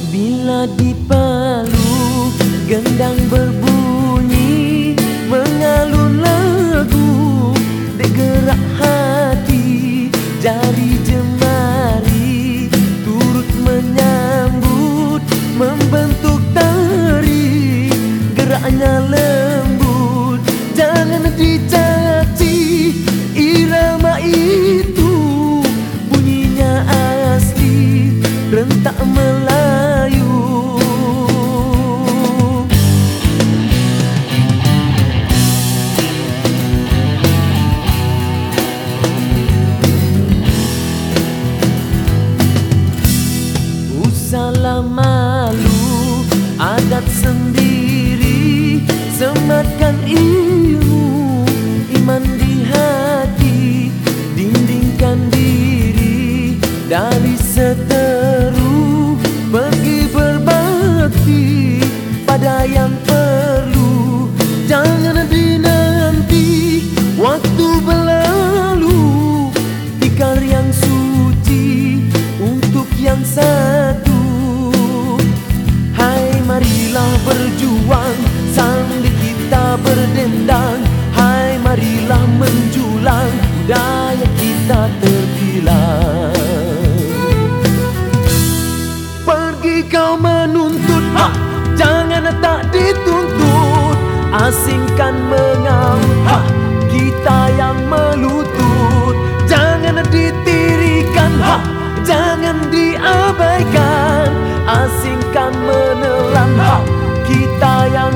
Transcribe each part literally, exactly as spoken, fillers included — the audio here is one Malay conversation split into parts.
Bila dipeluk gendang berbunyi, mengalun lagu degerak hati, jari jemari turut menyambut, membentuk tari, geraknya lembut, jangan dicaci. Irama itu bunyinya asli, rentak Melayu. Usahlah malu, adat sendiri, sematkan ilmu, iman di hati, dindingkan diri dari seteru, pergi berbakti pada yang perlu, jangan dinanti waktu berlalu, tikar yang suci untuk yang satu. Hai marilah berjuang sambil kita berdendang, hai marilah menjulang budaya kita terbilang. Pergi kau menuntut hak, jangan tak dituntut, asingkan mengaut hak kita yang melutut, jangan ditirikan hak, jangan diabaikan, asingkan menelan hak kita yang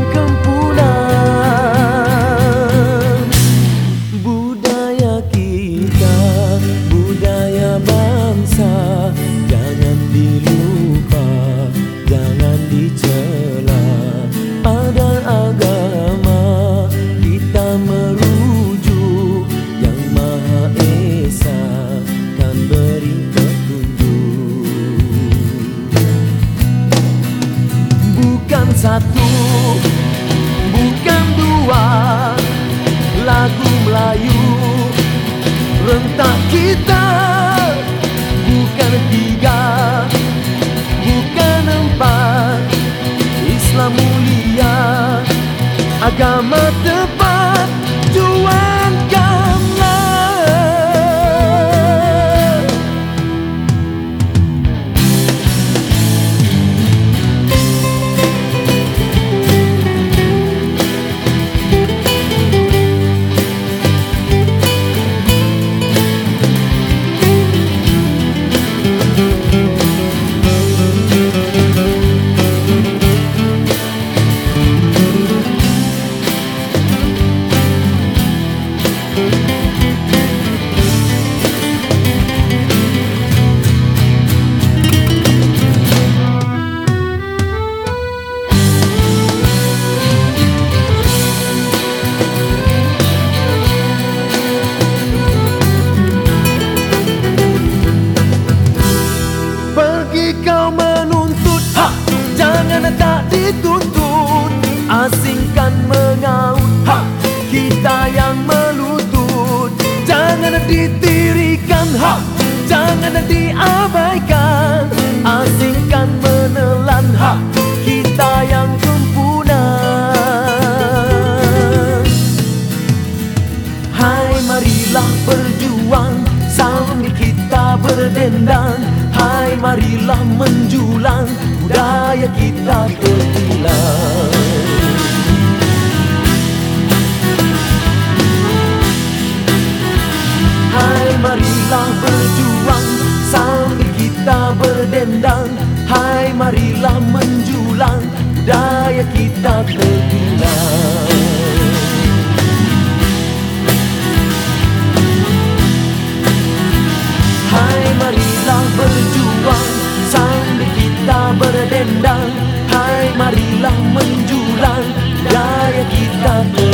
kempunan. Budaya kita, budaya bangsa, jangan dilupa, jangan dicela. Pada agama kita merujuk, yang Maha Esa kan beri petunjuk. Bukan satu, bukan dua, lagu Melayu rentak kita, bukan tiga, bukan empat. Islam mulia, agama tepat, juangkanlah. Kau menuntut hak, jangan tak dituntut, asingkan mengaut hak kita yang melutut, jangan ditirikan hak, jangan diabaikan, asingkan menelan hak kita yang kempunan. Hai marilah berjuang sambil kita berdendang, hai marilah menjulang budaya kita terbilang. Hai marilah berjuang sambil kita berdendang, hai marilah menjulang budaya kita terbilang. Hai marilah berjuang sambil kita berdendang, hai marilah menjulang budaya kita terbilang.